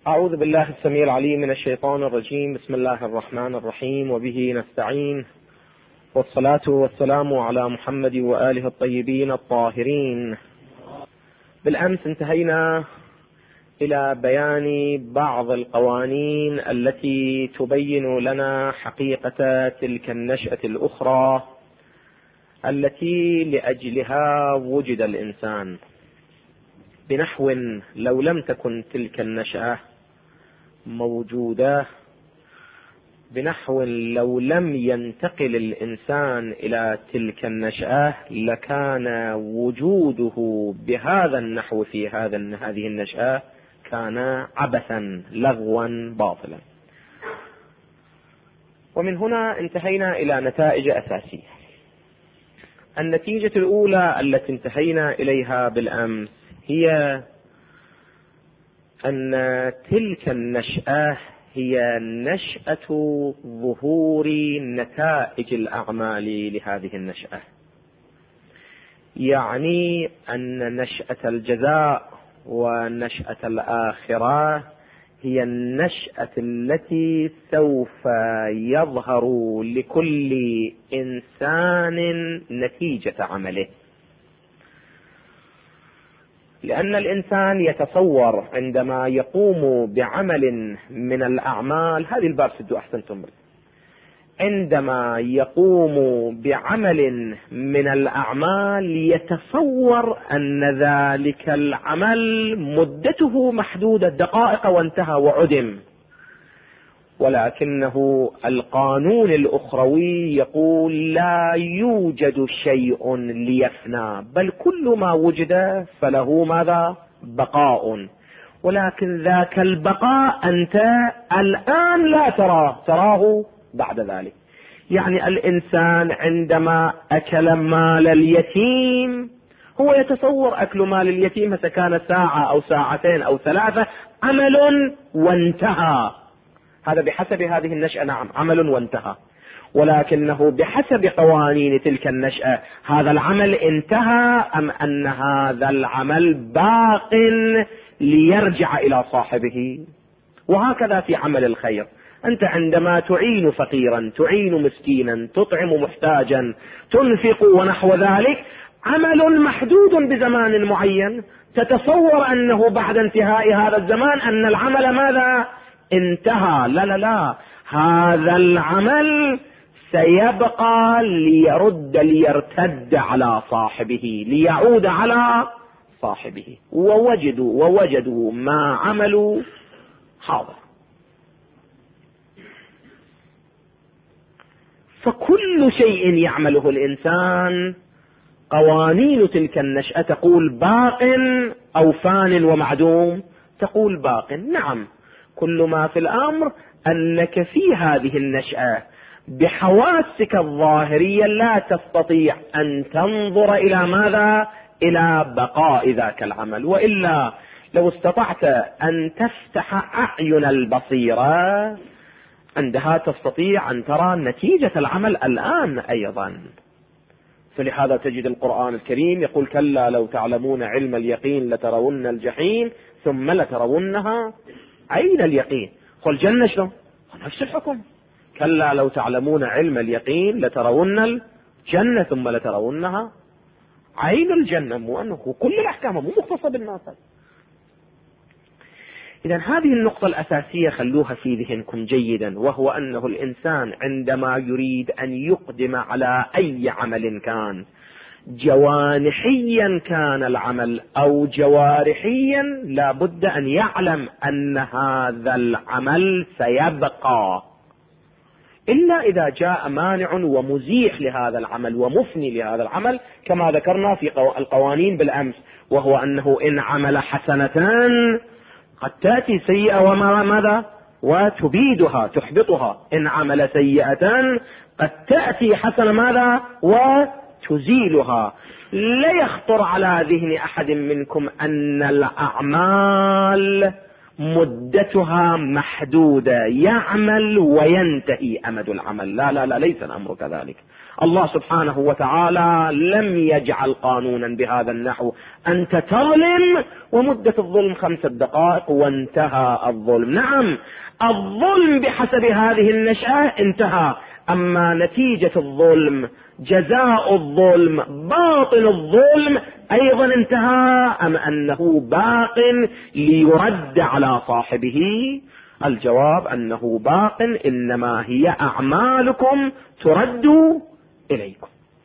أعوذ بالله السميع العليم من الشيطان الرجيم. بسم الله الرحمن الرحيم، وبه نستعين، والصلاة والسلام على محمد وآله الطيبين الطاهرين. بالأمس انتهينا إلى بيان بعض القوانين التي تبين لنا حقيقة تلك النشأة الأخرى التي لأجلها وجد الإنسان، بنحو لو لم تكن تلك النشأة موجودة، بنحو لو لم ينتقل الإنسان إلى تلك النشأة لكان وجوده بهذا النحو في هذه النشأة كان عبثا لغوا باطلا. ومن هنا انتهينا إلى نتائج أساسية. النتيجة الأولى التي انتهينا إليها بالأمس هي أن تلك النشأة هي نشأة ظهور نتائج الأعمال لهذه النشأة، يعني أن نشأة الجزاء ونشأة الآخرة هي النشأة التي سوف يظهر لكل إنسان نتيجة عمله. لأن الإنسان يتصور عندما يقوم بعمل من الأعمال، هذه الباب سدوا أحسنتم، عندما يقوم بعمل من الأعمال يتصور أن ذلك العمل مدته محدودة دقائق وانتهى وعدم، ولكنه القانون الأخروي يقول لا يوجد شيء ليفنى، بل كل ما وجد فله ماذا؟ بقاء، ولكن ذاك البقاء أنت الآن لا تراه بعد ذلك. يعني الإنسان عندما أكل مال اليتيم هو يتصور أكل مال اليتيم إذا كان ساعة أو ساعتين أو ثلاثة عمل وانتهى، هذا بحسب هذه النشأة نعم عمل وانتهى، ولكنه بحسب قوانين تلك النشأة هذا العمل انتهى أم أن هذا العمل باق ليرجع إلى صاحبه. وهكذا في عمل الخير، أنت عندما تعين فقيرا، تعين مسكينا، تطعم محتاجا، تنفق ونحو ذلك، عمل محدود بزمان معين، تتصور أنه بعد انتهاء هذا الزمان أن العمل ماذا؟ انتهى. لا لا لا، هذا العمل سيبقى ليرتد على صاحبه، ليعود على صاحبه، ووجدوا ما عملوا حاضر. فكل شيء يعمله الإنسان قوانين تلك النشأة تقول باق أو فان ومعدوم، تقول باق. نعم، كل ما في الأمر أنك في هذه النشأة بحواسك الظاهرية لا تستطيع أن تنظر إلى ماذا؟ إلى بقاء ذاك العمل، وإلا لو استطعت أن تفتح أعين البصيرة عندها تستطيع أن ترى نتيجة العمل الآن أيضا. فلهذا تجد القرآن الكريم يقول كلا لو تعلمون علم اليقين لترون الجحيم ثم لترونها عين اليقين. قل جنة شلون؟ نفس الحكم، كلا لو تعلمون علم اليقين لترون الجنة ثم لترونها عين الجنة، مو أنه كل الأحكام مو مختصة بالناس. إذن هذه النقطة الأساسية خلوها في ذهنكم جيدا، وهو أنه الإنسان عندما يريد أن يقدم على أي عمل كان، جوانحيا كان العمل أو جوارحيا، لا بد أن يعلم أن هذا العمل سيبقى، إلا إذا جاء مانع ومزيح لهذا العمل ومفني لهذا العمل، كما ذكرنا في القوانين بالأمس، وهو أنه إن عمل حسنة قد تأتي سيئة وماذا؟ وتبيدها تحبطها. إن عمل سيئة قد تأتي حسنة ماذا؟ وتزيلها. لا يخطر على ذهن أحد منكم أن الأعمال مدتها محدودة، يعمل وينتهي أمد العمل. لا لا لا، ليس الأمر كذلك. الله سبحانه وتعالى لم يجعل قانونا بهذا النحو، أنت تظلم ومدة الظلم 5 دقائق وانتهى الظلم. نعم، الظلم بحسب هذه النشأة انتهى، أما نتيجة الظلم، جزاء الظلم، باطن الظلم أيضا انتهى، أم أنه باق ليرد على صاحبه؟ الجواب أنه باق، إنما هي أعمالكم ترد إليكم.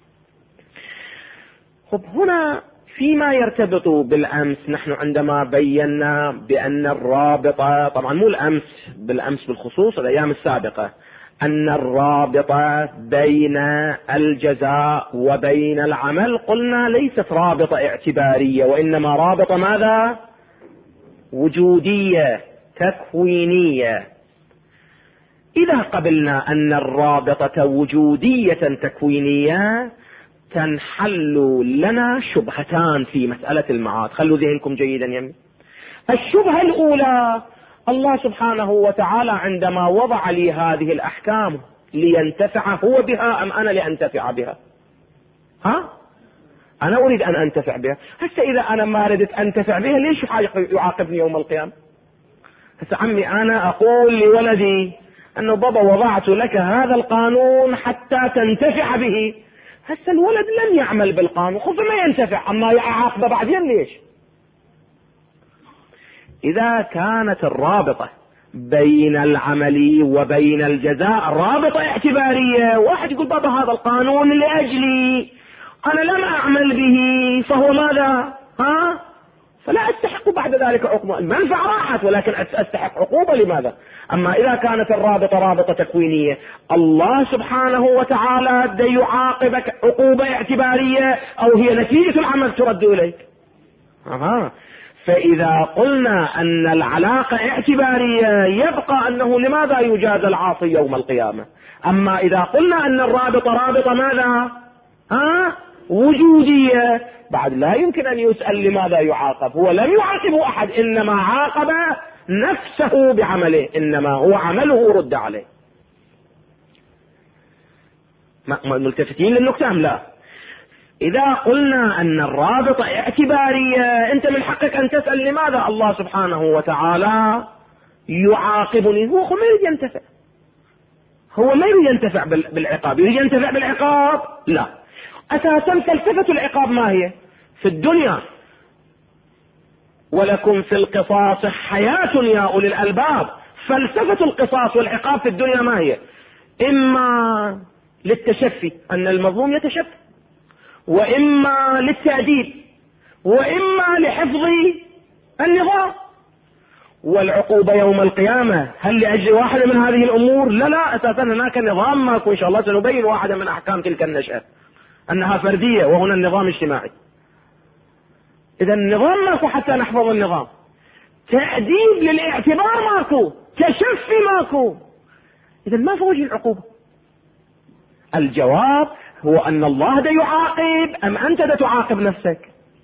خب، هنا فيما يرتبط بالأمس، نحن عندما بينا بأن الرابطة، طبعا مو الأمس بالأمس بالخصوص، الأيام السابقة، أن الرابطة بين الجزاء وبين العمل قلنا ليست رابطة اعتبارية، وإنما رابطة ماذا؟ وجودية تكوينية. إذا قبلنا أن الرابطة وجودية تكوينية، تنحل لنا شبهتان في مسألة المعاد. خلوا ذهنكم جيدا يمي. الشبهة الأولى، الله سبحانه وتعالى عندما وضع لي هذه الأحكام لينتفع هو بها أم أنا لأنتفع بها؟ أنا أريد أن أنتفع بها. هسه إذا أنا ما ردت أنتفع بها، ليش يعاقبني يوم القيامة؟ هسه عمي أنا أقول لولدي أنه بابا وضعت لك هذا القانون حتى تنتفع به. هسه الولد لم يعمل بالقانون، خذ ما ينتفع، أما يعاقبه بعدين ليش؟ إذا كانت الرابطة بين العمل وبين الجزاء رابطة اعتبارية، واحد يقول بابا هذا القانون لأجلي، أنا لم أعمل به، فهو ماذا؟ فلا أستحق بعد ذلك عقوبة. المنفعة راحت، ولكن أستحق عقوبة. لماذا؟ أما إذا كانت الرابطة رابطة تكوينية، الله سبحانه وتعالى بده يعاقبك عقوبة اعتبارية، أو هي نتيجة العمل ترد إليك. فإذا قلنا أن العلاقة اعتبارية، يبقى أنه لماذا يجازى العاصي يوم القيامة. أما إذا قلنا أن الرابطة رابطة ماذا؟ وجودية، بعد لا يمكن أن يسأل لماذا يعاقب. هو لم يعاقب أحد، إنما عاقب نفسه بعمله، إنما هو عمله رد عليه. ملتفتين للنكتة أم لا؟ إذا قلنا أن الرابطة اعتبارية، أنت من حقك أن تسأل لماذا الله سبحانه وتعالى يعاقبني. هو ما يريد ينتفع، هو ما يريد ينتفع بالعقاب. يريد ينتفع بالعقاب؟ لا. أساسا فلسفة العقاب ما هي في الدنيا؟ ولكم في القصاص حياة يا أولي الألباب. فلسفة القصاص والعقاب في الدنيا ما هي؟ إما للتشفي، أن المظلوم يتشفي، وإما للتأديب، وإما لحفظ النظام. والعقوبة يوم القيامة هل لأجل واحدة من هذه الأمور؟ لا لا، أساسا هناك نظام ماكو. إن شاء الله سنبين واحدة من أحكام تلك النشأة أنها فردية، وهنا النظام اجتماعي. إذا النظام ماكو حتى نحفظ النظام. تأديب للاعتبار ماكو، تشفي ماكو. إذا ما في وجه العقوبة. الجواب هو أن الله دا يعاقب أم أنت دا تعاقب نفسك؟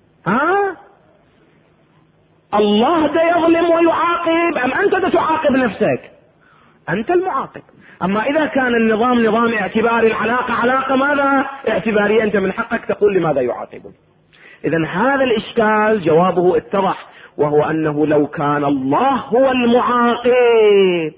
الله دا يظلم ويعاقب أم أنت دا تعاقب نفسك؟ أنت المعاقب. أما إذا كان النظام نظام اعتباري، العلاقة علاقة ماذا؟ اعتبارية، أنت من حقك تقول لماذا يعاقبون. إذن هذا الإشكال جوابه اتضح، وهو أنه لو كان الله هو المعاقب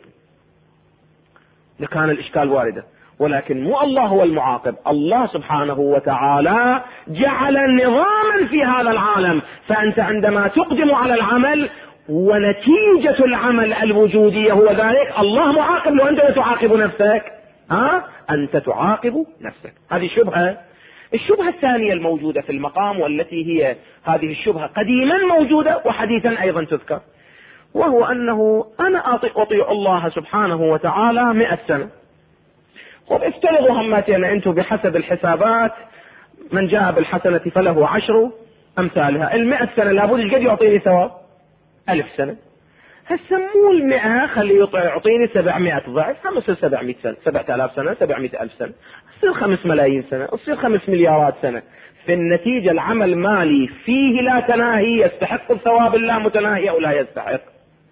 لكان الإشكال واردا، ولكن مو الله هو المعاقب. الله سبحانه وتعالى جعل نظاما في هذا العالم، فأنت عندما تقدم على العمل ونتيجة العمل الوجودية هو ذلك، الله معاقب. لو أنت تعاقب نفسك، أنت تعاقب نفسك. هذه شبهة. الشبهة الثانية الموجودة في المقام، والتي هي هذه الشبهة قديما موجودة وحديثا أيضا تذكر، وهو أنه أنا أطيع الله سبحانه وتعالى 100 سنة. افترضوا هماتين أنتم بحسب الحسابات، من جاء بالحسنة فله 10 أمثالها. 100 سنة لابد قد يعطيني ثواب 1000 سنة. هسموا 100 خلي يعطيني 700 ضعف، 700 سنة، 7000 سنة، 700,000 سنة، تصير 5 ملايين سنة، تصير 5 مليارات سنة. في النتيجة العمل مالي فيه لا تناهي، يستحق الثواب لا متناهي أو لا يستحق.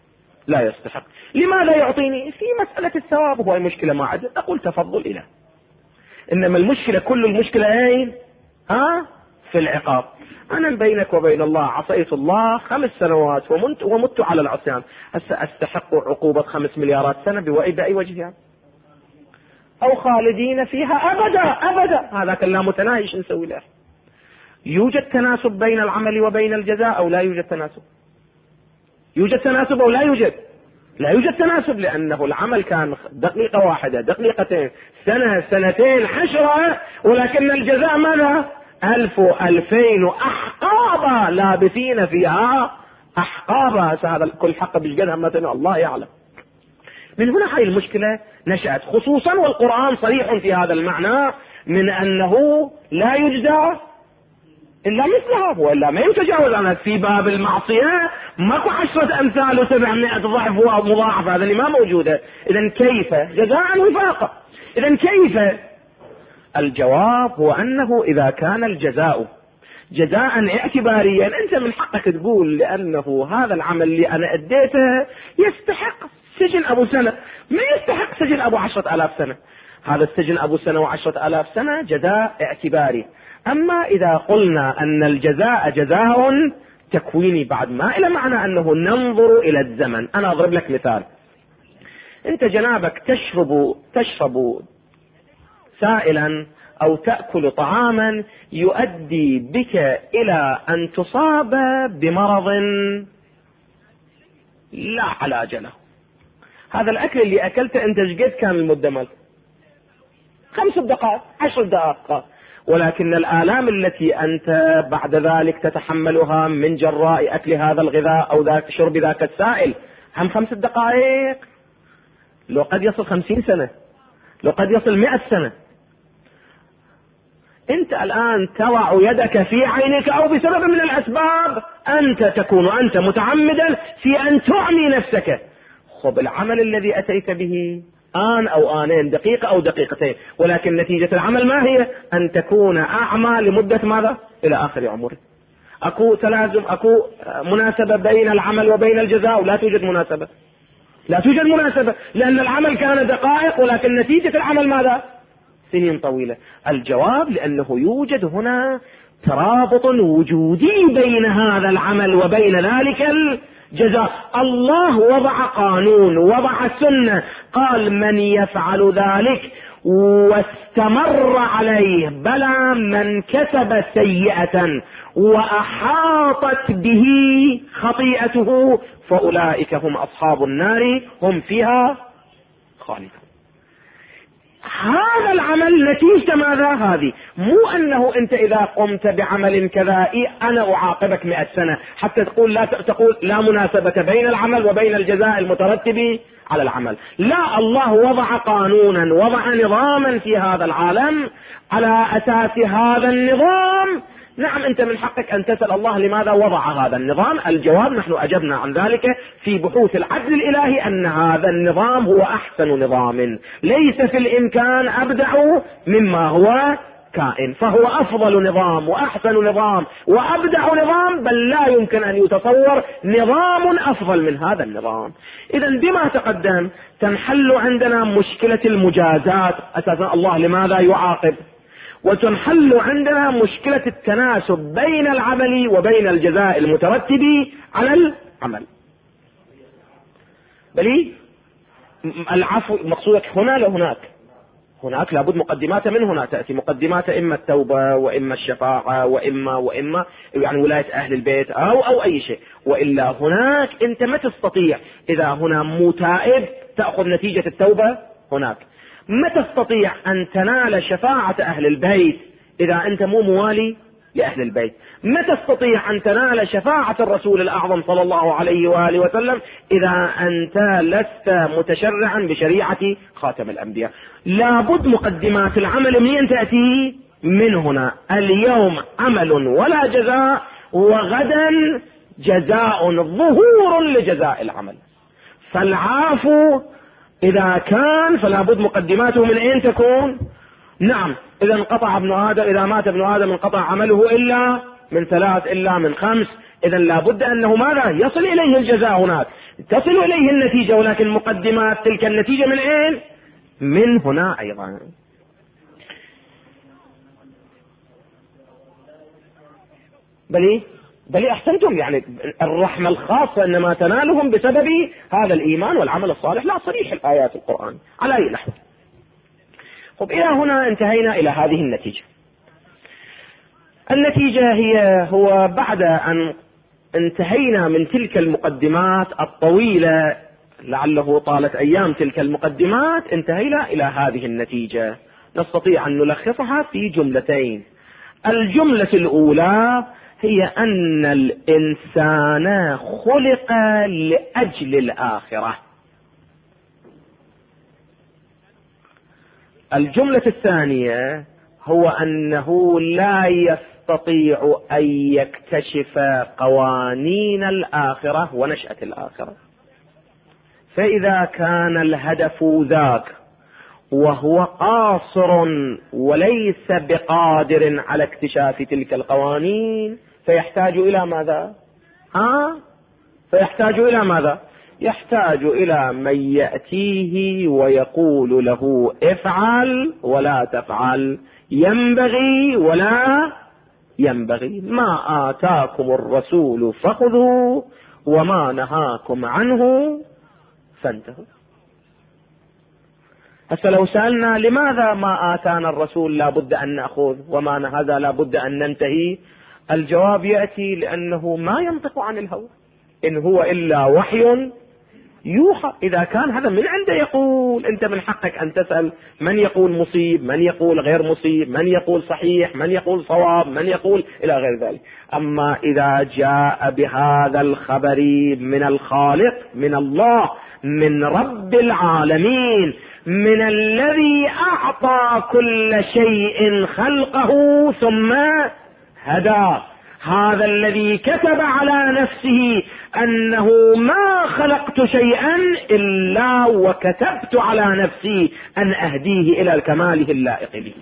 لا يستحق. لماذا يعطيني؟ في مسألة الثواب هو المشكلة ما عدل، أقول تفضل إله، إنما المشكلة كل المشكلة أين؟ في العقاب. أنا بينك وبين الله عصيت الله 5 سنوات ومت على العصيان، هسه أستحق عقوبة 5 مليارات سنة بأي وجه يعني؟ أو خالدين فيها أبدا. هذا كلام متناهي، شو نسوي له؟ يوجد تناسب بين العمل وبين الجزاء أو لا يوجد تناسب؟ يوجد تناسب أو لا يوجد؟ لا يوجد تناسب، لأنه العمل كان دقيقة واحدة، دقيقتين، سنة، سنتين، 10، ولكن الجزاء ماذا؟ 1000 و2000 أحقابا لابثين فيها أحقابا. هذا كل حق بجدها مثلا الله يعلم. من هنا هاي المشكلة نشأت، خصوصا والقرآن صريح في هذا المعنى من أنه لا يجزى إلا مثلها، وإلا ما يتجاوز عنها. في باب المعصية ماكو 10 أمثال و700 ضعف ومضاعف، هذا اللي ما موجودة. إذن كيف جزاء وفاقا؟ إذن كيف؟ الجواب هو أنه إذا كان الجزاء جزاء اعتباريا، أنت من حقك تقول لأنه هذا العمل اللي أنا أديته يستحق سجن أبو سنة، ما يستحق سجن أبو 10,000 سنة. هذا السجن أبو سنة و10,000 سنة جزاء اعتباري. أما إذا قلنا أن الجزاء جزاء تكويني، بعد ما إلى معنى أنه ننظر إلى الزمن. أنا أضرب لك مثال، أنت جنابك تشرب سائلا أو تأكل طعاما يؤدي بك إلى أن تصاب بمرض لا علاج له. هذا الأكل اللي أكلته أنت قد كان المدة مالك؟ 5 دقائق، 10 دقائق، ولكن الآلام التي أنت بعد ذلك تتحملها من جراء أكل هذا الغذاء أو شرب ذاك السائل هم 5 دقائق، لو قد يصل 50 سنة، لو قد يصل 100 سنة. أنت الآن تضع يدك في عينك أو بسبب من الأسباب أنت تكون أنت متعمدا في أن تعمي نفسك. خب العمل الذي أتيت به آن أو آنين، دقيقة أو دقيقتين، ولكن نتيجة العمل ما هي؟ أن تكون أعمى لمدة ماذا؟ إلى آخر عمرك. أكو تلازم، أكو مناسبة بين العمل وبين الجزاء؟ لا توجد مناسبة، لا توجد مناسبة، لأن العمل كان دقائق ولكن نتيجة العمل ماذا؟ سنين طويلة. الجواب لأنه يوجد هنا ترابط وجودي بين هذا العمل وبين ذلك الجزاء. الله وضع قانون، وضع سنة، قال من يفعل ذلك واستمر عليه، بلى من كسب سيئة وأحاطت به خطيئته فأولئك هم أصحاب النار هم فيها خالدون. هذا العمل نتيجة ماذا؟ هذه مو أنه أنت إذا قمت بعمل كذا أنا أعاقبك 100 سنة حتى تقول لا مناسبة بين العمل وبين الجزاء المترتب على العمل. لا، الله وضع قانونا، وضع نظاما في هذا العالم، على أساس هذا النظام نعم أنت من حقك أن تسأل الله لماذا وضع هذا النظام. الجواب نحن أجبنا عن ذلك في بحوث العدل الإلهي أن هذا النظام هو أحسن نظام، ليس في الإمكان أبدع مما هو كائن، فهو أفضل نظام وأحسن نظام وأبدع نظام، بل لا يمكن أن يتصور نظام أفضل من هذا النظام. إذا بما تقدم تنحل عندنا مشكلة المجازات، أساسا الله لماذا يعاقب، وتنحل عندنا مشكلة التناسب بين العمل وبين الجزاء المترتب على العمل. بلي العفو مقصودك هنا لهناك، هناك لابد مقدمات، من هنا تأتي مقدمات إما التوبة وإما الشفاعة وإما يعني ولاية أهل البيت أو أي شيء، وإلا هناك أنت ما تستطيع إذا هنا مو تائب تأخذ نتيجة التوبة هناك، ما تستطيع أن تنال شفاعة أهل البيت إذا أنت مو موالي لأهل البيت، ما تستطيع أن تنال شفاعة الرسول الأعظم صلى الله عليه وآله وسلم إذا أنت لست متشرعا بشريعة خاتم الأنبياء. لابد مقدمات العمل منين تأتي؟ من هنا. اليوم عمل ولا جزاء، وغدا جزاء ظهور لجزاء العمل. فالعافو إذا كان فلا بد مقدماته من أين تكون؟ نعم، إذا انقطع ابن آدم، إذا مات ابن آدم انقطع عمله إلا من 3 إلا من 5، إذا لا بد أنه ماذا؟ يصل إليه الجزاء هناك. تصل إليه النتيجة، ولكن مقدمات تلك النتيجة من أين؟ من هنا أيضا. بل أحسنتم، يعني الرحمة الخاصة إنما تنالهم بسبب هذا الإيمان والعمل الصالح، لا صريح الآيات القرآن على أي لحظة. طب إلى هنا انتهينا إلى هذه النتيجة. النتيجة هو بعد أن انتهينا من تلك المقدمات الطويلة، لعله طالت أيام تلك المقدمات، انتهينا إلى هذه النتيجة. نستطيع أن نلخصها في جملتين. الجملة الأولى هي أن الإنسان خلق لأجل الآخرة. الجملة الثانية هو أنه لا يستطيع أن يكتشف قوانين الآخرة ونشأة الآخرة. فإذا كان الهدف ذاك وهو قاصر وليس بقادر على اكتشاف تلك القوانين، فيحتاج إلى ماذا؟ فيحتاج إلى ماذا؟ يحتاج إلى من يأتيه ويقول له افعل ولا تفعل، ينبغي ولا ينبغي، ما آتاكم الرسول فخذوه وما نهاكم عنه فانتهوا. هسه لو سألنا لماذا ما آتانا الرسول لا بد أن نأخذ وما هذا لا بد أن ننتهي، الجواب يأتي لأنه ما ينطق عن الهوى، إن هو إلا وحي يوحى. إذا كان هذا من عنده يقول، أنت من حقك أن تسأل من يقول مصيب، من يقول غير مصيب، من يقول صحيح، من يقول صواب، من يقول إلى غير ذلك. أما إذا جاء بهذا الخبر من الخالق، من الله، من رب العالمين، من الذي أعطى كل شيء خلقه ثم هدى، هذا الذي كتب على نفسه أنه ما خلقت شيئا إلا وكتبت على نفسي أن أهديه إلى الكمال اللائق به،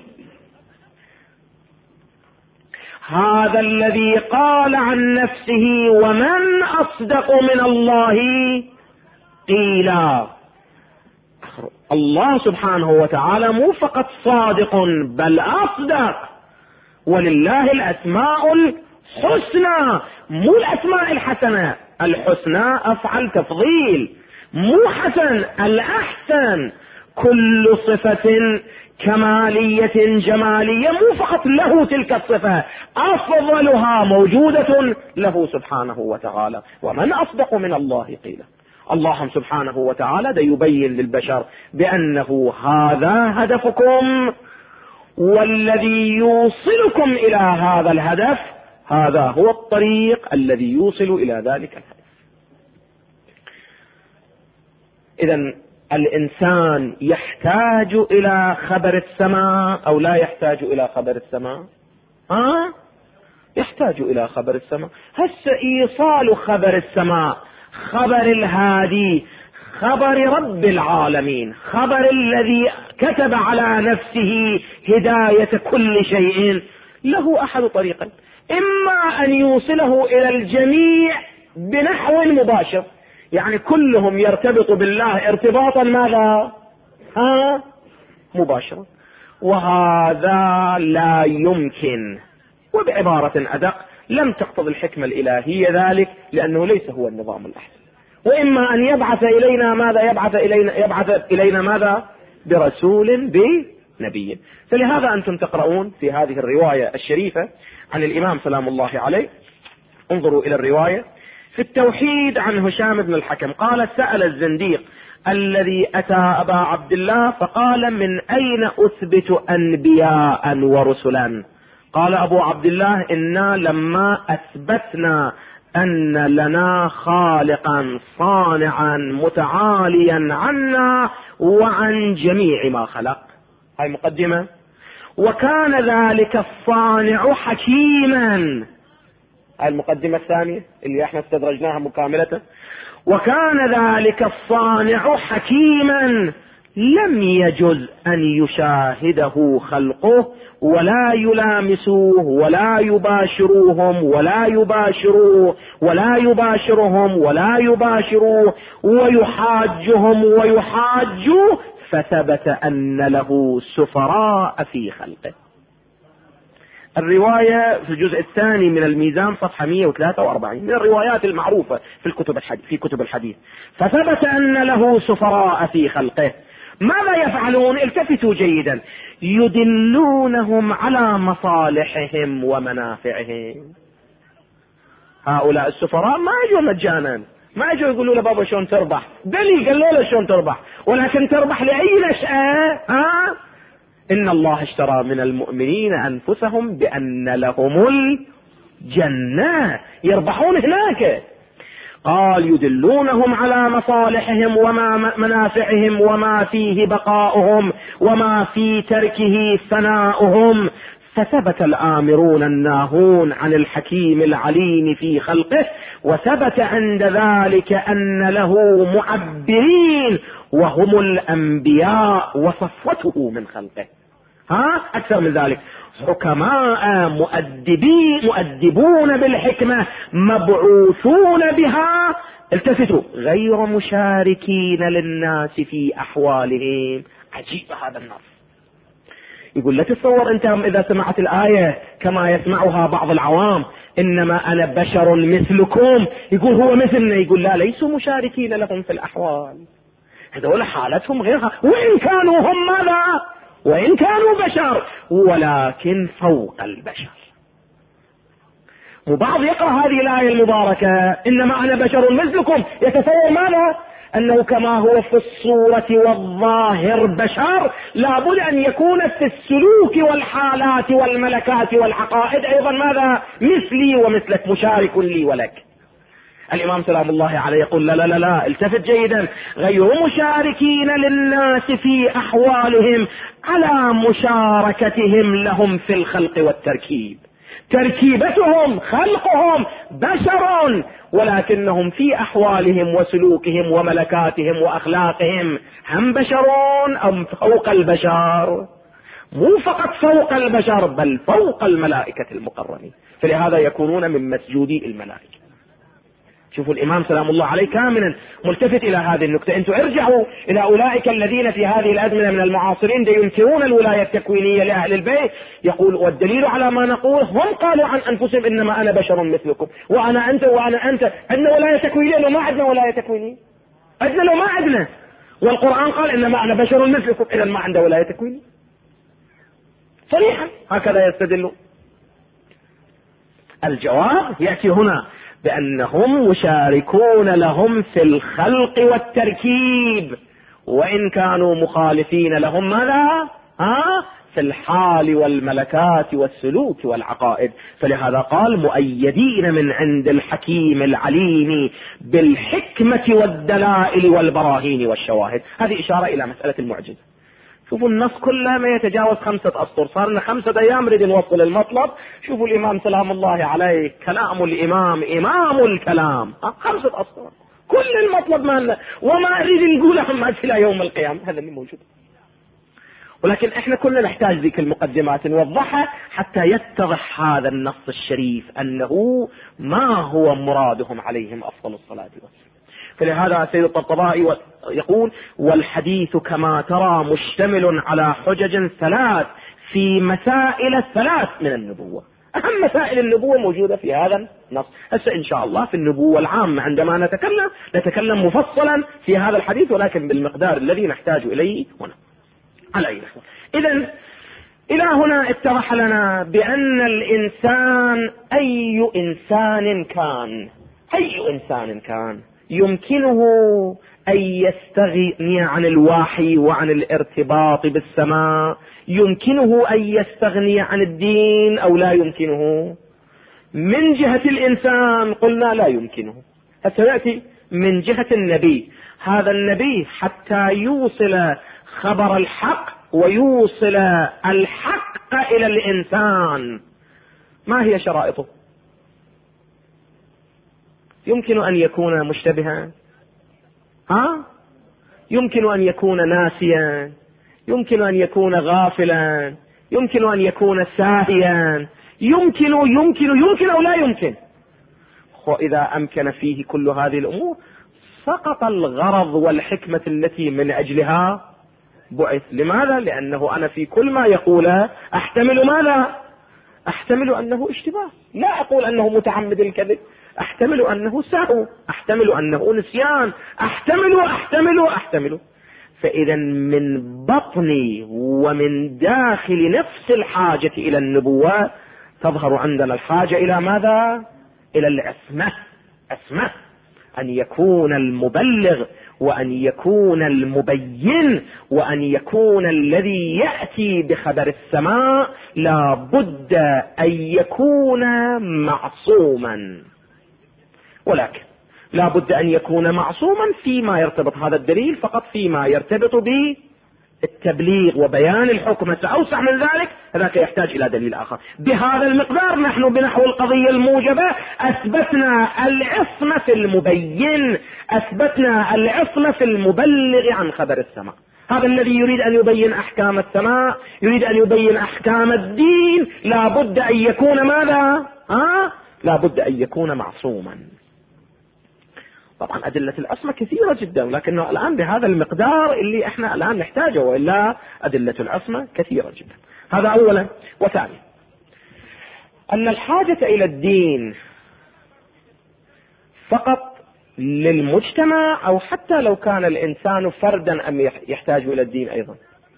هذا الذي قال عن نفسه ومن أصدق من الله قيلا. الله سبحانه وتعالى مو فقط صادق بل أصدق، ولله الأسماء الحسنى، مو الأسماء الحسنة، الحسنى أفعل تفضيل، مو حسن الأحسن. كل صفة كمالية جمالية مو فقط له تلك الصفة، أفضلها موجودة له سبحانه وتعالى. ومن أصدق من الله قيلا. الله سبحانه وتعالى دا يبين للبشر بأنه هذا هدفكم، والذي يوصلكم إلى هذا الهدف هذا هو الطريق الذي يوصل إلى ذلك الهدف. إذن الإنسان يحتاج إلى خبر السماء أو لا يحتاج إلى خبر السماء؟ يحتاج إلى خبر السماء. هسه إيصال خبر السماء، خبر الهادي، خبر رب العالمين، خبر الذي كتب على نفسه هداية كل شيء، له أحد طريقين: إما أن يوصله إلى الجميع بنحو مباشر، يعني كلهم يرتبط بالله ارتباطا ماذا؟ مباشرا، وهذا لا يمكن، وبعبارة أدق لم تقتضي الحكمة الإلهية ذلك، لأنه ليس هو النظام الأحسن. وإما أن يبعث إلينا ماذا؟ يبعث إلينا ماذا؟ برسول بنبي. فلهذا أنتم تقرؤون في هذه الرواية الشريفة عن الإمام سلام الله عليه، انظروا إلى الرواية في التوحيد عن هشام بن الحكم قال: سأل الزنديق الذي أتى أبا عبد الله فقال: من أين أثبت أنبياء ورسلا؟ قال أبو عبد الله: إنا لما أثبتنا أن لنا خالقا صانعا متعاليا عنا وعن جميع ما خلق. هاي مقدمة. وكان ذلك الصانع حكيما. هاي المقدمة الثانية اللي احنا استدرجناها مكاملة. وكان ذلك الصانع حكيما لم يجز أن يشاهده خلقه ولا يلامسوه ولا يباشروهم ولا يباشروه ويحاجهم ويحاجوه، فثبت أن له سفراء في خلقه. الرواية في الجزء الثاني من الميزان صفحة 143 من الروايات المعروفة في كتب الحديث. فثبت أن له سفراء في خلقه. ماذا يفعلون؟ التفتوا جيدا. يدلونهم على مصالحهم ومنافعهم. هؤلاء السفراء ما يجوا مجانا، ما يجوا يقولوا له بابا شلون تربح، بل قالوا له شلون تربح، ولكن تربح لأي نشأة؟ إن الله اشترى من المؤمنين أنفسهم بأن لهم الجنة، يربحون هناك. قال يدلونهم على مصالحهم وما منافعهم وما فيه بقاؤهم وما في تركه ثناؤهم. فثبت الآمرون الناهون عن الحكيم العليم في خلقه، وثبت عند ذلك أن له معبرين وهم الأنبياء وصفوته من خلقه. أكثر من ذلك، حكماء مؤدبون بالحكمة مبعوثون بها، التفتوا، غير مشاركين للناس في أحوالهم. عجيب هذا النص. يقول لا تتصور أنت إذا سمعت الآية كما يسمعها بعض العوام، إنما أنا بشر مثلكم، يقول هو مثلنا، يقول لا، ليسوا مشاركين لهم في الأحوال، هذول حالتهم غيرها، وإن كانوا هم ماذا؟ وإن كانوا بشر، ولكن فوق البشر. وبعض يقرأ هذه الآية المباركة إنما أنا بشر مثلكم، يتصور ماذا؟ أنه كما هو في الصورة والظاهر بشر، لابد أن يكون في السلوك والحالات والملكات والعقائد أيضا ماذا؟ مثلي ومثلك، مشارك لي ولك. الإمام سلام الله عليه يقول لا لا لا لا، التفت جيدا، غير مشاركين للناس في أحوالهم على مشاركتهم لهم في الخلق والتركيب. تركيبتهم خلقهم بشر، ولكنهم في أحوالهم وسلوكهم وملكاتهم وأخلاقهم هم بشرون أم فوق البشر؟ مو فقط فوق البشر بل فوق الملائكة المقربين، فلهذا يكونون من مسجودي الملائكة. شوفوا الإمام سلام الله عليه كاملا ملتفت إلى هذه النكتة. أنتم ارجعوا إلى أولئك الذين في هذه الأزمنة من المعاصرين ينكرون الولاية التكوينية لأهل البيت، يقول والدليل على ما نقول هم قالوا عن أنفسهم إنما أنا بشر مثلكم وأنا أنت وأنا أنت. عندنا ولاية تكوينية لو ما عندنا ولاية تكوينية؟ عندنا لو ما عندنا، والقرآن قال إنما أنا بشر مثلكم، إذا ما عنده ولاية تكوينية صريحا، هكذا يستدلون. الجواب يأتي هنا بأنهم مشاركون لهم في الخلق والتركيب، وإن كانوا مخالفين لهم ماذا؟ في الحال والملكات والسلوك والعقائد. فلهذا قال مؤيدين من عند الحكيم العليم بالحكمة والدلائل والبراهين والشواهد. هذه إشارة إلى مسألة المعجزة. شوفوا النص كله ما يتجاوز 5 أسطر، صار لنا 5 أيام نريد نوصل المطلب. شوفوا الإمام سلام الله عليه، كلام الإمام إمام الكلام، 5 أسطر كل المطلب مالنا، وما أريد نقوله ما إلى يوم القيامة، هذا اللي موجود. ولكن احنا كلنا نحتاج ذيك المقدمات نوضحها حتى يتضح هذا النص الشريف أنه ما هو مرادهم عليهم أفضل الصلاة والسلام. فلهذا سيد الطبطبائي يقول والحديث كما ترى مشتمل على حجج 3 في مسائل 3 من النبوة. أهم مسائل النبوة موجودة في هذا النص. هسه إن شاء الله في النبوة العامة عندما نتكلم مفصلا في هذا الحديث، ولكن بالمقدار الذي نحتاج إليه هنا. على أي نحو. إذن إلى هنا اتضح لنا بأن الإنسان أي إنسان كان يمكنه أن يستغني عن الوحي وعن الارتباط بالسماء، يمكنه أن يستغني عن الدين أو لا يمكنه. من جهة الإنسان قلنا لا يمكنه. سيأتي من جهة النبي، هذا النبي حتى يوصل خبر الحق ويوصل الحق إلى الإنسان ما هي شرائطه؟ يمكن أن يكون مشتبها، يمكن أن يكون ناسيا، يمكن أن يكون غافلا، يمكن أن يكون ساهيا، يمكن أو لا يمكن. وإذا أمكن فيه كل هذه الأمور سقط الغرض والحكمة التي من أجلها بعث. لماذا؟ لأنه أنا في كل ما يقوله أحتمل ماذا؟ أحتمل أنه اشتباه، لا أقول أنه متعمد الكذب، أحتمل أنه سهو، أحتمل أنه نسيان، أحتمل. فإذا من بطني ومن داخل نفس الحاجة إلى النبوة تظهر عندنا الحاجة إلى ماذا؟ إلى العصمة. أن يكون المبلغ، وأن يكون المبين، وأن يكون الذي يأتي بخبر السماء لا بد أن يكون معصوما. ولكن لا بد أن يكون معصوما فيما يرتبط، هذا الدليل فقط فيما يرتبط بالتبليغ وبيان الحكم. أوسع من ذلك هذاك يحتاج إلى دليل آخر. بهذا المقدار نحن بنحو القضية الموجبة أثبتنا العصمة في المبين، أثبتنا العصمة في المبلغ عن خبر السماء. هذا الذي يريد أن يبين أحكام السماء، يريد أن يبين أحكام الدين، لا بد أن يكون ماذا؟ لا بد أن يكون معصوما. طبعا أدلة العصمة كثيرة جدا، ولكنه الآن بهذا المقدار اللي احنا الآن نحتاجه، وإلا أدلة العصمة كثيرة جدا. هذا أولا. وثانيا أن الحاجة إلى الدين فقط للمجتمع، أو حتى لو كان الإنسان فردا أم يحتاج إلى الدين أيضا.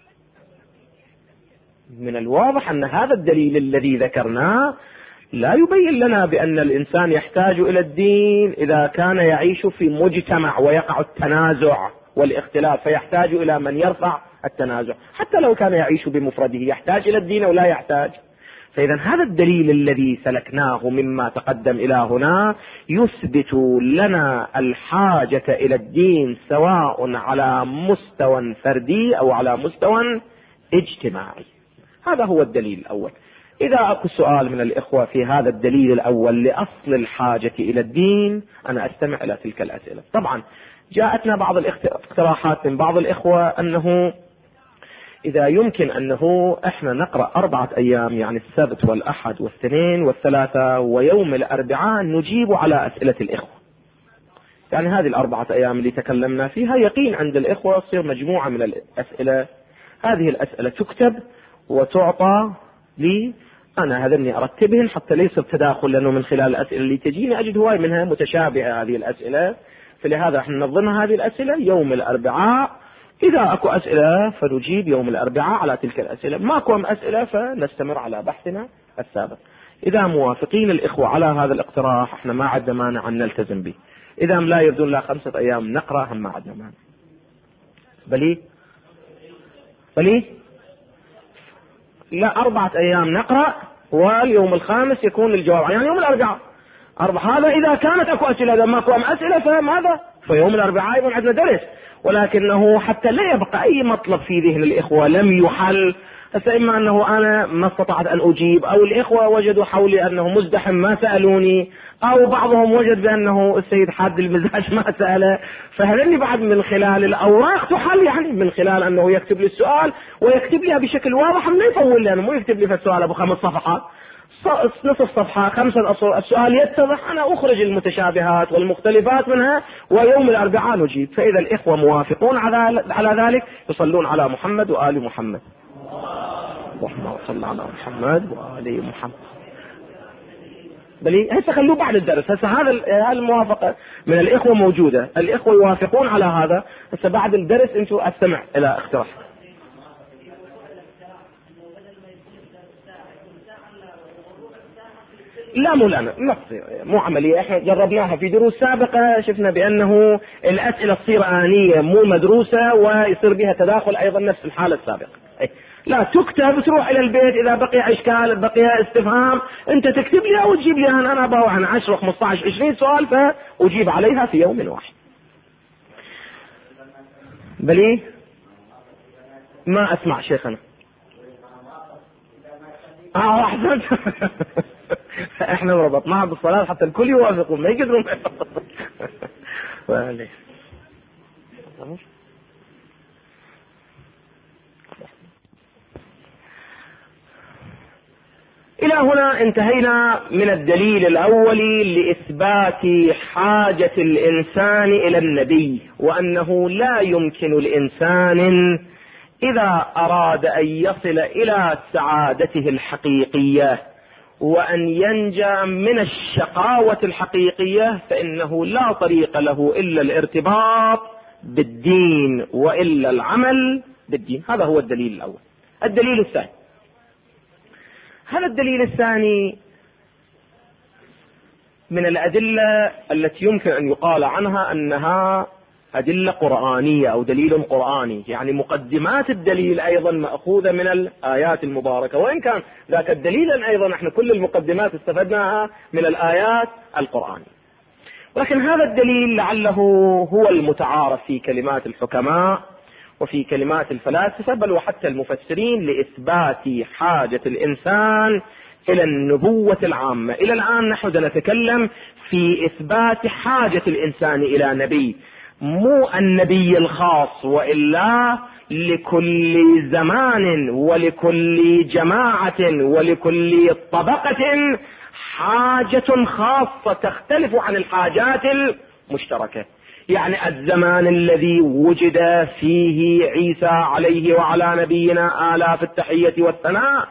من الواضح أن هذا الدليل الذي ذكرناه لا يبين لنا بأن الإنسان يحتاج إلى الدين إذا كان يعيش في مجتمع ويقع التنازع والاختلاف فيحتاج إلى من يرفع التنازع. حتى لو كان يعيش بمفرده يحتاج إلى الدين أو لا يحتاج. فإذا هذا الدليل الذي سلكناه مما تقدم إلى هنا يثبت لنا الحاجة إلى الدين سواء على مستوى فردي أو على مستوى اجتماعي. هذا هو الدليل الأول. إذا أكو سؤال من الإخوة في هذا الدليل الأول لأصل الحاجة إلى الدين أنا أستمع إلى تلك الأسئلة. طبعا جاءتنا بعض الاقتراحات من بعض الإخوة أنه إذا يمكن أنه إحنا نقرأ 4 أيام، يعني السبت والأحد والاثنين والثلاثة ويوم الأربعاء نجيب على أسئلة الإخوة. يعني هذه 4 أيام اللي تكلمنا فيها يقين عند الإخوة تصير مجموعة من الأسئلة. هذه الأسئلة تكتب وتعطى لي أنا، هذا أني أرتبهن حتى ليس تداخل، لأنه من خلال الأسئلة اللي تجيني أجد هواي منها متشابهة هذه الأسئلة. فلهذا احنا ننظمها هذه الأسئلة يوم الأربعاء. إذا أكو أسئلة فنجيب يوم الأربعاء على تلك الأسئلة، ما أكو أسئلة فنستمر على بحثنا السابق. إذا موافقين الإخوة على هذا الاقتراح احنا ما عندنا مانع أن نلتزم به. إذا لا يردون لا 5 أيام نقرأ هم ما عندنا مانع. بلي لا 4 أيام نقرأ واليوم الخامس يكون للجواب، يعني يوم الأربعاء. هذا إذا كانت أكو أسئلة، إذا ما أكو أسئلة فماذا؟ فيوم الأربعاء يكون عندنا درس. ولكنه حتى لا يبقى أي مطلب في ذهن الإخوة لم يحل، إما أنه أنا ما استطعت أن أجيب، أو الإخوة وجدوا حولي أنه مزدحم ما سألوني، أو بعضهم وجد بأنه السيد حاد المزاج ما سأله. فهذني بعد من خلال الأوراق تحل، يعني من خلال أنه يكتب لي السؤال ويكتب لي بشكل واضح، ما يطول لي، مو يكتب لي في السؤال أبو 5 صفحات، نصف صفحة 5 أسطر، السؤال يتضح، أنا أخرج المتشابهات والمختلفات منها ويوم الأربعاء نجيب. فإذا الإخوة موافقون على ذلك يصلون على محمد وآل محمد. اللهم صل على محمد وآل محمد. بلي هسه خلوه بعد الدرس. هسه هذا الموافقة من الإخوة موجودة، الإخوة يوافقون على هذا. هسه بعد الدرس أنتم أستمع إلى اقتراح. لا مو لنا مو عملية، احنا جربناها في دروس سابقة، شفنا بأنه الأسئلة تصير آنية مو مدروسة ويصير بها تداخل أيضا نفس الحالة السابقة. لا تكتب تروح إلى البيت، إذا بقي إشكال بقي استفهام أنت تكتب لي أو تجيب لي أنا بروح عن 10 15 20 سؤال فأجيب عليها في يوم واحد. بلي ما أسمع شيخنا. أحسنت. احنا ربطناها بالصلاة حتى الكل يوافقون، ما يقدرون. هنا انتهينا من الدليل الأول لإثبات حاجة الإنسان إلى النبي، وأنه لا يمكن الإنسان إذا أراد أن يصل إلى سعادته الحقيقية وأن ينجى من الشقاوة الحقيقية فإنه لا طريق له إلا الارتباط بالدين وإلا العمل بالدين. هذا هو الدليل الأول. الدليل الثاني، هذا الدليل الثاني من الأدلة التي يمكن أن يقال عنها أنها أدلة قرآنية أو دليل قرآني، يعني مقدمات الدليل أيضا مأخوذة من الآيات المباركة، وإن كان ذاك الدليل أيضا نحن كل المقدمات استفدناها من الآيات القرآنية. ولكن هذا الدليل لعله هو المتعارف في كلمات الحكماء وفي كلمات الفلاسفة بل وحتى المفسرين لإثبات حاجة الإنسان إلى النبوة العامة. إلى الآن نحن نتكلم في إثبات حاجة الإنسان إلى نبي، مو النبي الخاص، وإلا لكل زمان ولكل جماعة ولكل طبقة حاجة خاصة تختلف عن الحاجات المشتركة. يعني الزمان الذي وجد فيه عيسى عليه وعلى نبينا آلاف التحية والثناء،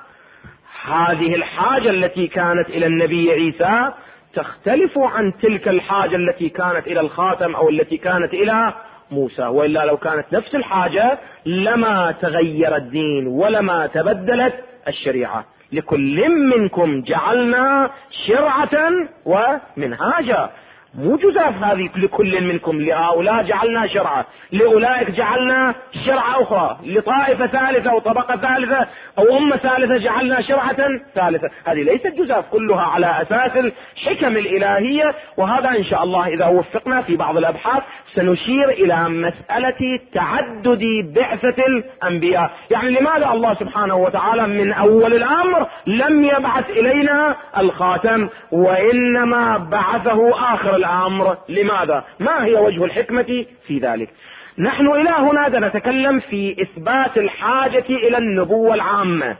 هذه الحاجة التي كانت إلى النبي عيسى تختلف عن تلك الحاجة التي كانت إلى الخاتم أو التي كانت إلى موسى، وإلا لو كانت نفس الحاجة لما تغير الدين ولما تبدلت الشريعة. لكل منكم جعلنا شرعة ومنهاجا، مو جزاف هذه لكل منكم، لهؤلاء جعلنا شرعة، لأولئك جعلنا شرعة أخرى، لطائفة ثالثة وطبقة ثالثة أو أمة ثالثة جعلنا شرعة ثالثة. هذه ليست جزاف، كلها على أساس الحكم الإلهية. وهذا إن شاء الله إذا وفقنا في بعض الأبحاث سنشير إلى مسألة تعدد بعثة الأنبياء. يعني لماذا الله سبحانه وتعالى من أول الأمر لم يبعث إلينا الخاتم وإنما بعثه آخر الأمر؟ لماذا؟ ما هي وجه الحكمة في ذلك؟ نحن إلى هنا نتكلم في إثبات الحاجة إلى النبوة العامة.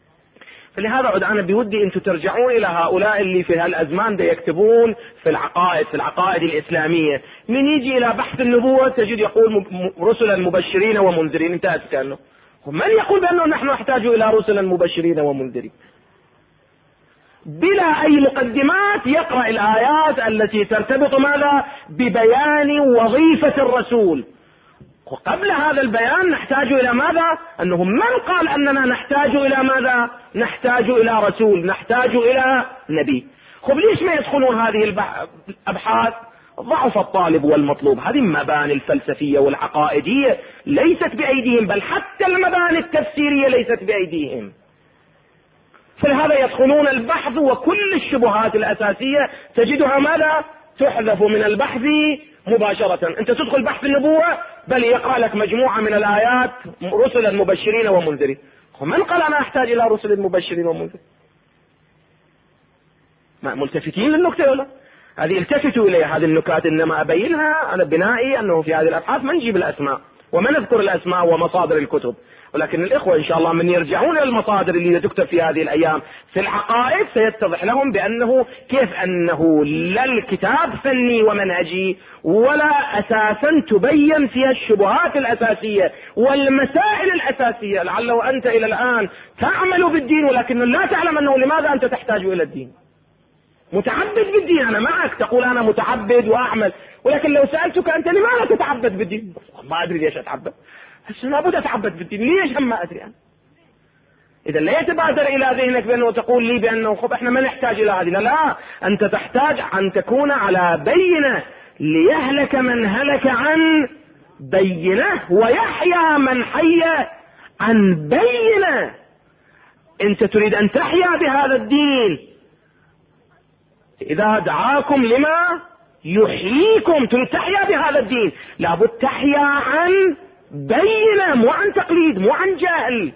فلهذا أنا بودي أنتم ترجعون إلى هؤلاء اللي في هالأزمان يكتبون في العقائد الإسلامية، من يجي إلى بحث النبوة تجد يقول رسلا مبشرين ومنذرين. انتهت كأنه من يقول بأنه نحن نحتاج إلى رسلا مبشرين ومنذرين بلا أي مقدمات. يقرأ الآيات التي ترتبط ماذا ببيان وظيفة الرسول، وقبل هذا البيان نحتاج إلى ماذا؟ أنه من قال أننا نحتاج إلى ماذا؟ نحتاج إلى رسول، نحتاج إلى نبي. خب ليش ما يدخلون هذه الأبحاث؟ ضعف الطالب والمطلوب. هذه المباني الفلسفية والعقائدية ليست بأيديهم، بل حتى المباني التفسيرية ليست بأيديهم. فلهذا يدخلون البحث وكل الشبهات الأساسية تجدها ماذا؟ تحذف من البحث مباشرة. انت تدخل بحث النبوة بل يقرأ لك مجموعة من الآيات رسلا مبشرين ومنذرين. ومن قال أنا أحتاج إلى رسل مبشرين ومنذرين؟ ما ملتفتين للنكتة ولا؟ هذه التفتوا إليها هذه النكات، إنما أبينها أنا بنائي أنه في هذه الأبحاث ما نجيب الأسماء وما نذكر الأسماء ومصادر الكتب، ولكن الإخوة إن شاء الله من يرجعون إلى المصادر اللي تكتب في هذه الأيام في العقائد سيتضح لهم بأنه كيف أنه لا الكتاب فني ومنهجي ولا أساسا تبين فيها الشبهات الأساسية والمسائل الأساسية. لعله أنت إلى الآن تعمل بالدين ولكن لا تعلم أنه لماذا أنت تحتاج إلى الدين. متعبد بالدين، أنا معك تقول أنا متعبد وأعمل، ولكن لو سألتك أنت لماذا تتعبد بالدين؟ ما أدري ليش أتعبد، بس لابد أتعبد بالدين، ليش هم ما أدري أنا. إذا لا يتبادر إلى ذهنك بأنه تقول لي بأنه خب إحنا ما نحتاج إلى هذه، لا، أنت تحتاج أن تكون على بينة ليهلك من هلك عن بينة ويحيى من حي عن بينة. أنت تريد أن تحيا بهذا الدين، إذا دعاكم لما يحييكم تريد تحيا بهذا الدين لابد تحيا عن بينة، مو عن تقليد، مو عن جهل.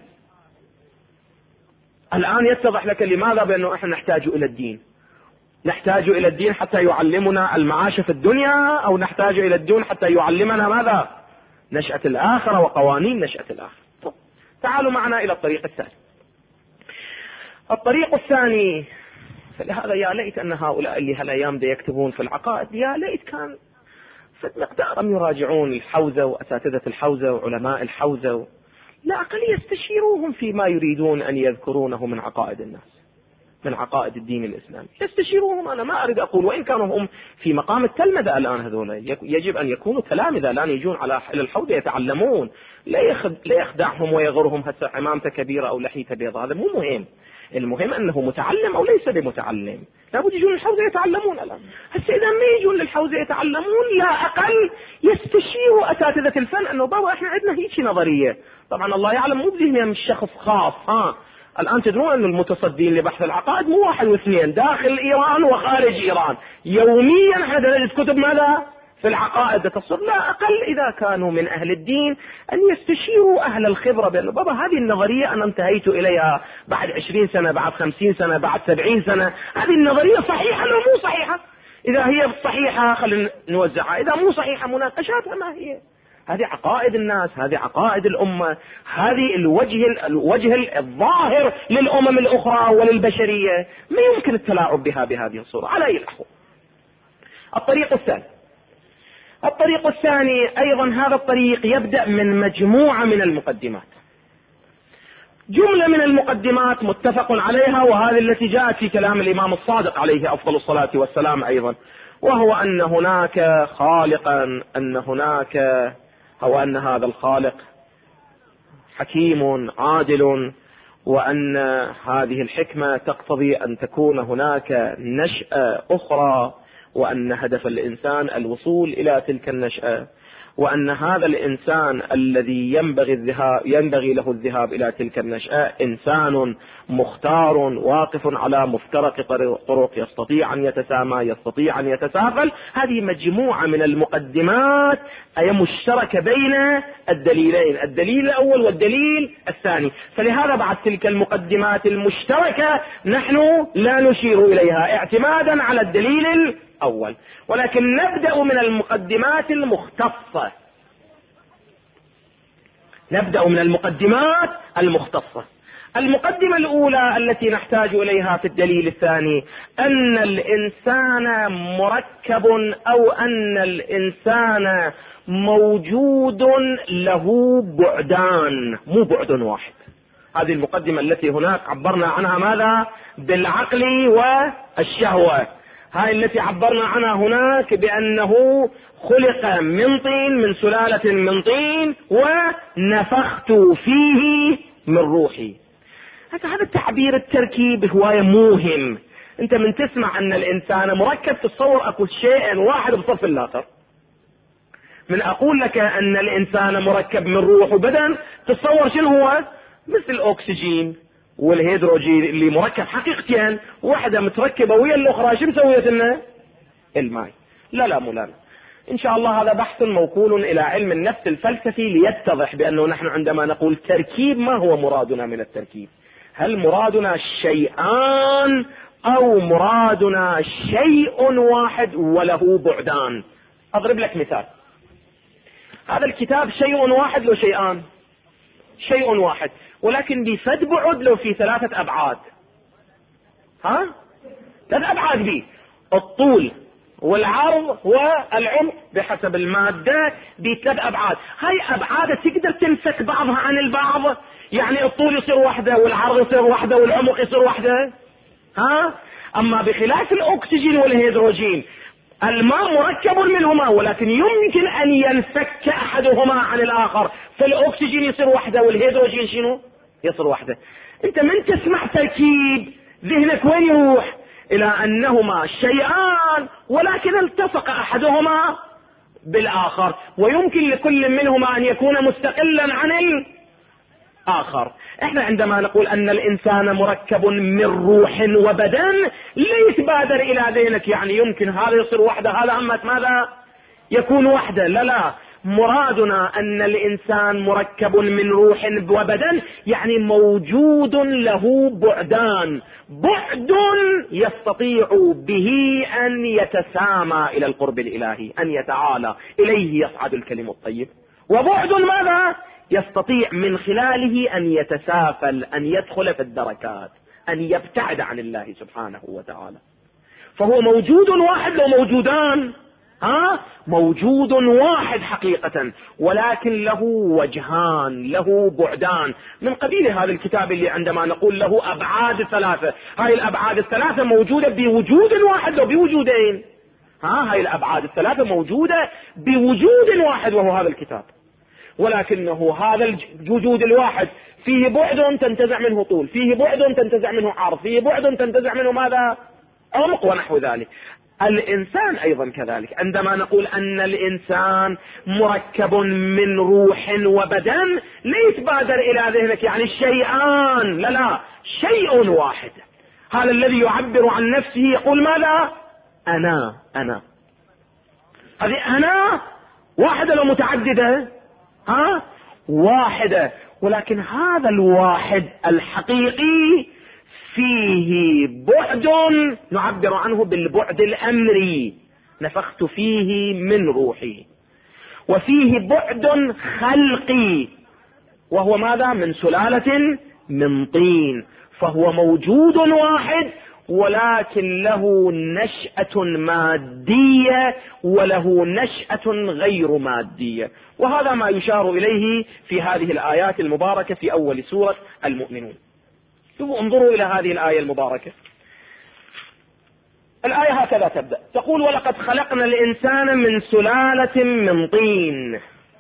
الآن يتضح لك لماذا بأنه احنا نحتاج إلى الدين. نحتاج إلى الدين حتى يعلمنا المعاش في الدنيا، أو نحتاج إلى الدين حتى يعلمنا ماذا؟ نشأة الآخرة وقوانين نشأة الآخرة. تعالوا معنا إلى الطريق الثاني. الطريق الثاني، فلهذا يا ليت أن هؤلاء اللي هالأيام دا يكتبون في العقائد يا ليت كان في مقدارهم يراجعون الحوزة وأساتذة الحوزة وعلماء الحوزة، لا أقل يستشيروهم فيما يريدون أن يذكرونه من عقائد الناس، من عقائد الدين الإسلامي، يستشيروهم. أنا ما أريد أقول وإن كانوا هم في مقام التلمذة الآن، هذول يجب أن يكونوا تلامذة الآن يجون على الحوزة يتعلمون، لا يخدعهم ويغرهم هسه عمامته كبيرة أو لحيته بيضاء، هذا مو مهم. المهم أنه متعلم أو ليس بمتعلم، لابد يجون للحوزة يتعلمون الآن. هسه إذا ما يجون للحوزة يتعلمون لا أقل يستشيروا أساتذة الفن أنه بابا إحنا عندنا هيك نظرية. طبعا الله يعلم مو بذهنهم الشخص خاص. الآن تدرون أن المتصدين لبحث العقائد مو واحد واثنين، داخل إيران وخارج إيران، يوميا هذا نجد كتب ماذا في العقائد تصر. لا أقل إذا كانوا من أهل الدين أن يستشيروا أهل الخبرة بأنه بابا هذه النظرية أنا انتهيت إليها بعد 20 سنة، بعد 50 سنة، بعد 70 سنة، هذه النظرية صحيحة أو مو صحيحة؟ إذا هي صحيحة خلينا نوزعها، إذا مو صحيحة مناقشاتها ما هي. هذه عقائد الناس، هذه عقائد الأمة، هذه الوجه الظاهر للأمم الأخرى وللبشرية، ما يمكن التلاعب بها بهذه الصورة على أي الأحوال. الطريق الثاني أيضا هذا الطريق يبدأ من مجموعة من المقدمات، جملة من المقدمات متفق عليها، وهذه التي جاءت في كلام الإمام الصادق عليه أفضل الصلاة والسلام أيضا، وهو أن هناك خالقا، أن هذا الخالق حكيم عادل، وأن هذه الحكمة تقتضي أن تكون هناك نشأة أخرى، وأن هدف الإنسان الوصول إلى تلك النشأة، وأن هذا الإنسان الذي ينبغي له الذهاب إلى تلك النشأة إنسان مختار واقف على مفترق طرق، يستطيع أن يتسامى، يستطيع أن يتسافل. هذه مجموعة من المقدمات أي مشتركة بين الدليلين، الدليل الأول والدليل الثاني. فلهذا بعد تلك المقدمات المشتركة نحن لا نشير إليها اعتمادا على الدليل الأول، ولكن نبدأ من المقدمات المختصة. المقدمة الأولى التي نحتاج إليها في الدليل الثاني أن الإنسان مركب، أو أن الإنسان موجود له بعدان، مو بعد واحد. هذه المقدمة التي هناك عبرنا عنها ماذا؟ بالعقل والشهوة. هاي التي عبرنا عنها هناك بأنه خلق من طين، من سلالة من طين، ونفخت فيه من روحي. هذا التعبير التركيب هواية مهم. انت من تسمع ان الانسان مركب تتصور اكو شيء واحد بصف الاخر. من اقول لك ان الانسان مركب من روح وبدن تتصور شنو هو؟ مثل الاكسجين والهيدروجين اللي مركب حقيقتين، واحدة متركبة ويا الاخرى. شو مسويت لنا؟ الماء. لا مولانا، ان شاء الله هذا بحث موكول الى علم النفس الفلسفي ليتضح بانه نحن عندما نقول تركيب ما هو مرادنا من التركيب. هل مرادنا شيئان او مرادنا شيء واحد وله بعدان؟ اضرب لك مثال. هذا الكتاب شيء واحد لو شيئان؟ شيء واحد، ولكن بفد بعد لو في 3 أبعاد. 3 أبعاد بي، الطول والعرض والعمق بحسب المادة ب3 أبعاد. هاي أبعاد تقدر تمسك بعضها عن البعض، يعني الطول يصير واحدة والعرض يصير واحدة والعمق يصير واحدة. أما بخلاف الأكسجين والهيدروجين الماء مركب منهما، ولكن يمكن أن ينفك أحدهما عن الآخر، فالأكسجين يصير واحدة والهيدروجين شنو؟ يصير واحدة. أنت من تسمع تركيب ذهنك وين يروح؟ إلى أنهما شيئان ولكن التصق أحدهما بالآخر، ويمكن لكل منهما أن يكون مستقلا عن الآخر. احنا عندما نقول أن الإنسان مركب من روح وبدن لا يتبادر إلى ذهنك يعني يمكن هذا يصير وحده هذا أمت ماذا يكون وحده. لا، مرادنا أن الإنسان مركب من روح وبدن، يعني موجود له بعدان، بعد يستطيع به أن يتسامى إلى القرب الإلهي، أن يتعالى إليه يصعد الكلم الطيب، وبعد ماذا يستطيع من خلاله أن يتسافل، أن يدخل في الدركات. أن يبتعد عن الله سبحانه وتعالى. فهو موجود واحد لو موجودان، موجود واحد حقيقة، ولكن له وجهان، له بعدان، من قبيل هذا الكتاب اللي عندما نقول له أبعاد ثلاثة. هاي الأبعاد الثلاثة موجودة بوجود واحد لو بوجودين. هاي الأبعاد الثلاثة موجودة بوجود واحد وهو هذا الكتاب، ولكنه هذا الوجود الواحد فيه بعد تنتزع منه طول، فيه بعد تنتزع منه عرض، فيه بعد تنتزع منه ماذا؟ عمق ونحو ذلك. الإنسان أيضا كذلك، عندما نقول أن الإنسان مركب من روح وبدن لا يتبادر إلى ذهنك يعني شيئان، لا، شيء واحد. هذا الذي يعبر عن نفسه يقول ماذا؟ أنا. هذه أنا واحدة لو متعددة؟ واحدة، ولكن هذا الواحد الحقيقي فيه بعد نعبر عنه بالبعد الأمري، نفخت فيه من روحي، وفيه بعد خلقي وهو ماذا؟ من سلالة من طين. فهو موجود واحد ولكن له نشأة مادية وله نشأة غير مادية، وهذا ما يشار إليه في هذه الآيات المباركة في أول سورة المؤمنون. انظروا إلى هذه الآية المباركة. الآية هكذا تبدأ، تقول: ولقد خلقنا الإنسان من سلالة من طين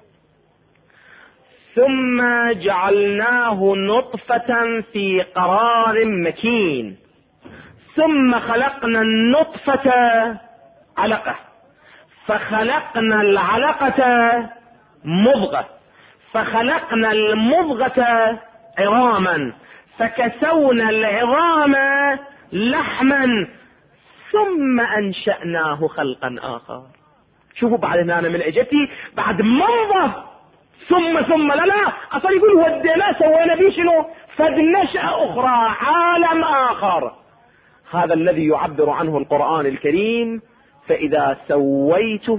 ثم جعلناه نطفة في قرار مكين ثم خلقنا النطفة علقة فخلقنا العلقة مضغة فخلقنا المضغة عظاما فكسونا العظام لحما ثم أنشأناه خلقا آخر. شوفوا بعد هنا من اجتي بعد منظر ثم لا اصلا يقول ودينا سوينا بيه شنو؟ فبنشأة اخرى، عالم اخر. هذا الذي يعبر عنه القرآن الكريم: فإذا سويته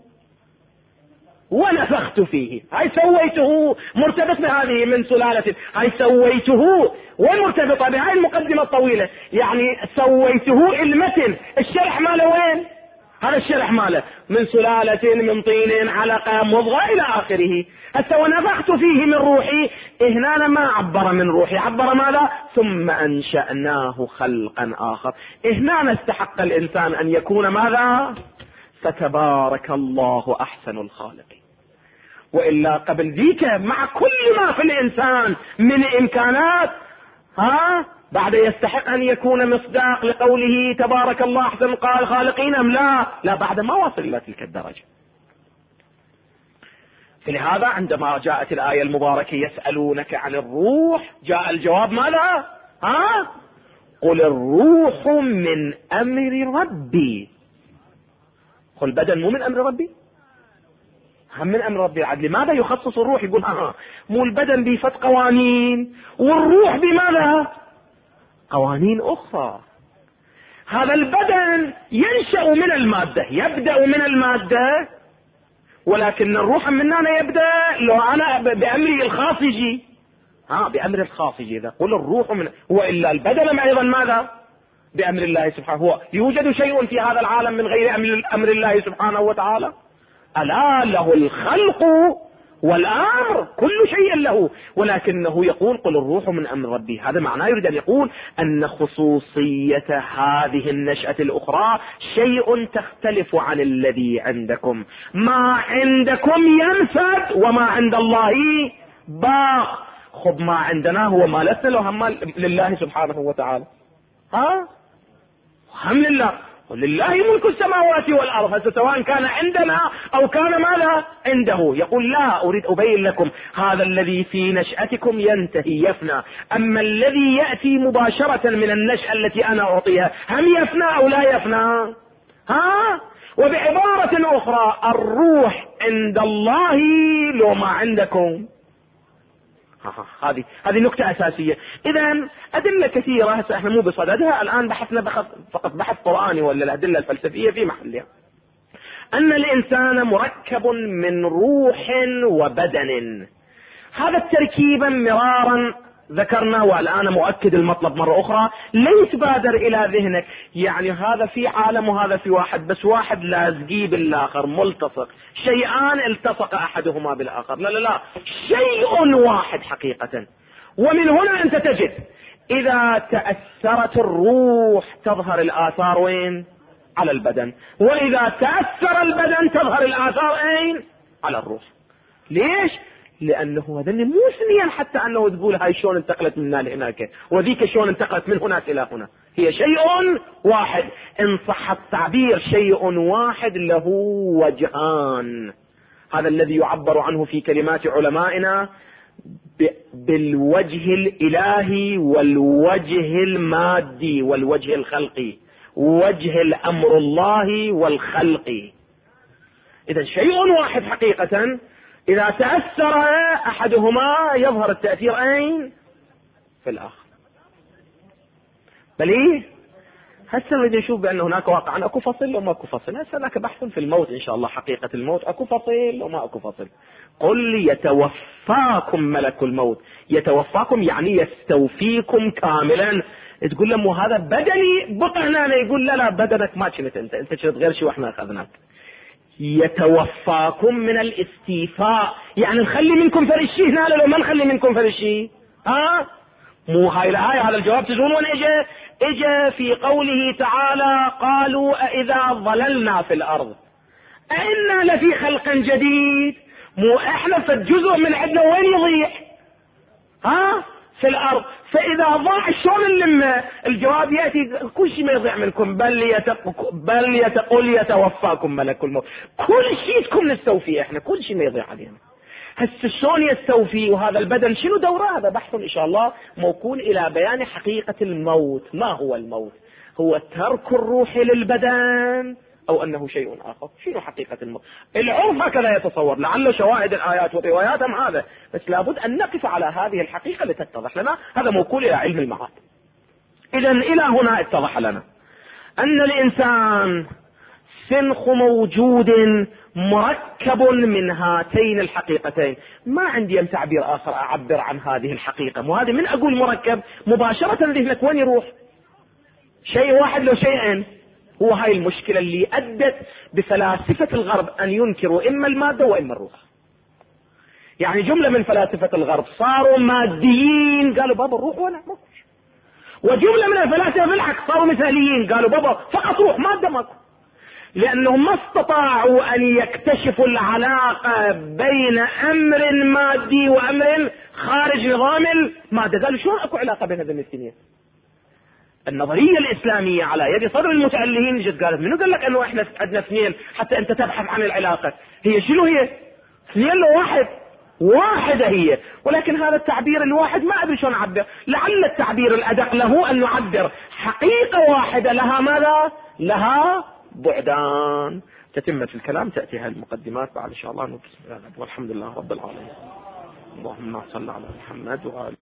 ونفخت فيه. هاي سويته مرتبط بهذه من سلالة، هاي سويته ومرتبطة بهاي المقدمة الطويلة، يعني سويته المتن الشرح ماله وين؟ هذا الشرح ماله من سلالة من طين علقة مضغة إلى آخره. هسه ونفخت فيه من روحي، هنا ما عبر من روحي، عبر ماذا؟ ثم أنشأناه خلقا آخر. هنا استحق الإنسان أن يكون ماذا؟ فتبارك الله أحسن الخالقين. وإلا قبل ذيك مع كل ما في الإنسان من إمكانات بعد يستحق أن يكون مصداق لقوله تبارك الله أحسن الخالقين أم لا بعد ما وصل إلى تلك الدرجة. فلهذا عندما جاءت الآية المباركة يسألونك عن الروح، جاء الجواب ماذا؟ قل الروح من أمر ربي. قل بدن مو من أمر ربي، هم من أمر ربي العدل. لماذا يخصص الروح؟ يقول مو البدن بفت قوانين والروح بماذا؟ قوانين أخرى. هذا البدن ينشأ من المادة، يبدأ من المادة، ولكن الروح من هنا يبدأ لو أنا بأمري الخاص يجي بأمر الخاص يجي. إذا قل الروح من وإلا البدن أيضا ماذا؟ بأمر الله سبحانه. هو يوجد شيء في هذا العالم من غير أمر الله سبحانه وتعالى؟ ألا له الخلق والأمر، كل شيء له، ولكنه يقول قل الروح من أمر ربي. هذا معناه يريد أن يقول أن خصوصية هذه النشأة الأخرى شيء تختلف عن الذي عندكم. ما عندكم ينفد وما عند الله باق. خب ما عندنا هو ما لسنا له هم لله سبحانه وتعالى، هم لله، ولله ملك السماوات والأرض، سواء كان عندنا أو كان ماذا عنده. يقول لا أريد أبين لكم هذا الذي في نشأتكم ينتهي يفنى، أما الذي يأتي مباشرة من النشأة التي أنا أعطيها هم يفنى أو لا يفنى؟ وبعبارة أخرى الروح عند الله لو ما عندكم. هذه نقطة أساسية. إذن أدلة كثيرة، هسه احنا مو بصددها الآن، بحثنا فقط بحث قرآني ولا الأدلة الفلسفية في محلها. أن الإنسان مركب من روح وبدن. هذا التركيب مرارا ذكرنا والآن مؤكد المطلب مرة أخرى، ليس بادر إلى ذهنك يعني هذا في عالم وهذا في واحد، بس واحد لازقي بالآخر ملتصق، شيئان التصق أحدهما بالآخر، لا لا لا، شيء واحد حقيقة. ومن هنا أنت تجد إذا تأثرت الروح تظهر الآثار وين؟ على البدن، وإذا تأثر البدن تظهر الآثار أين؟ على الروح. ليش؟ لأنه هذا مو ثنيا حتى أنه تقول هاي شلون انتقلت من هنا لهناك وذيك شلون انتقلت من هناك إلى هنا، هي شيء واحد. إن صح التعبير شيء واحد له وجهان، هذا الذي يعبر عنه في كلمات علمائنا بالوجه الإلهي والوجه المادي والوجه الخلقي، وجه الأمر الله والخلق. إذا شيء واحد حقيقة، إذا تأثر أحدهما يظهر التأثير أين؟ في الآخر. بل إيه؟ هسه نريد نشوف بأن هناك واقعا أكو فصل وما أكو فصل. هسه هناك بحث في الموت إن شاء الله، حقيقة الموت أكو فصل وما أكو فصل. قل يتوفاكم ملك الموت، يتوفاكم يعني يستوفيكم كاملا. تقول لهم وهذا بدني بقى هنا، يقول لا لا بدنك ما كنت انت كنت غير شيء واحنا اخذناك. يتوفاكم من الاستيفاء، يعني نخلي منكم فرشي هنا لو ما نخلي منكم فرشي. مو هاي الآية، هذا الجواب تدرون وين اجى في قوله تعالى قالوا أإذا ضللنا في الأرض أإنا لفي خلق جديد. مو احنا فالجزء من عندنا وين يضيع؟ في الأرض. فإذا ضاع شلون نلمه؟ الجواب يأتي كل شيء ما يضيع منكم، بل يتقول يتوفاكم ملك الموت. كل شيء تكون نستوفيه احنا، كل شيء ما يضيع علينا. هسه شلون يستوفي؟ وهذا البدن شنو دوره؟ هذا بحث ان شاء الله موكول الى بيان حقيقة الموت. ما هو الموت؟ هو ترك الروح للبدن او انه شيء اخر؟ شنو حقيقة الموت؟ العرف هكذا يتصور، لعل شواهد الايات والروايات هم هذا، بس لابد ان نقف على هذه الحقيقة لتتضح لنا. هذا موكول الى علم المعاد. اذا الى هنا اتضح لنا ان الانسان سنخ موجود مركب من هاتين الحقيقتين. ما عندي تعبير اخر اعبر عن هذه الحقيقة. وهذه من اقول مركب مباشرة ذهنك وين يروح؟ شيء واحد لو شيئين. هو هاي المشكلة اللي ادت بفلاسفة الغرب ان ينكروا اما المادة واما الروح. يعني جملة من فلاسفة الغرب صاروا ماديين، قالوا بابا الروح ولا ماكو. وجملة من الفلاسفة بالعكس صاروا مثاليين، قالوا بابا فقط روح مادة ماكو. لأنهم ما استطاعوا أن يكتشفوا العلاقة بين أمر مادي وأمر خارج نظام المادة. قالوا شلون أكو علاقة بين هذين الاثنين؟ النظرية الإسلامية على يد صدر المتألهين جت قالت منو قال لك أنه إحنا عندنا اثنين حتى أنت تبحث عن العلاقة؟ هي شنو هي؟ اثنين لو واحد، واحدة هي. ولكن هذا التعبير الواحد ما أدري شلون نعبر. لعل التعبير الأدق له أن نعبر حقيقة واحدة لها ماذا؟ لها بعدان. تتمة الكلام تأتي هذه المقدمات بعد إن شاء الله. والحمد لله رب العالمين. اللهم صل على محمد وآله.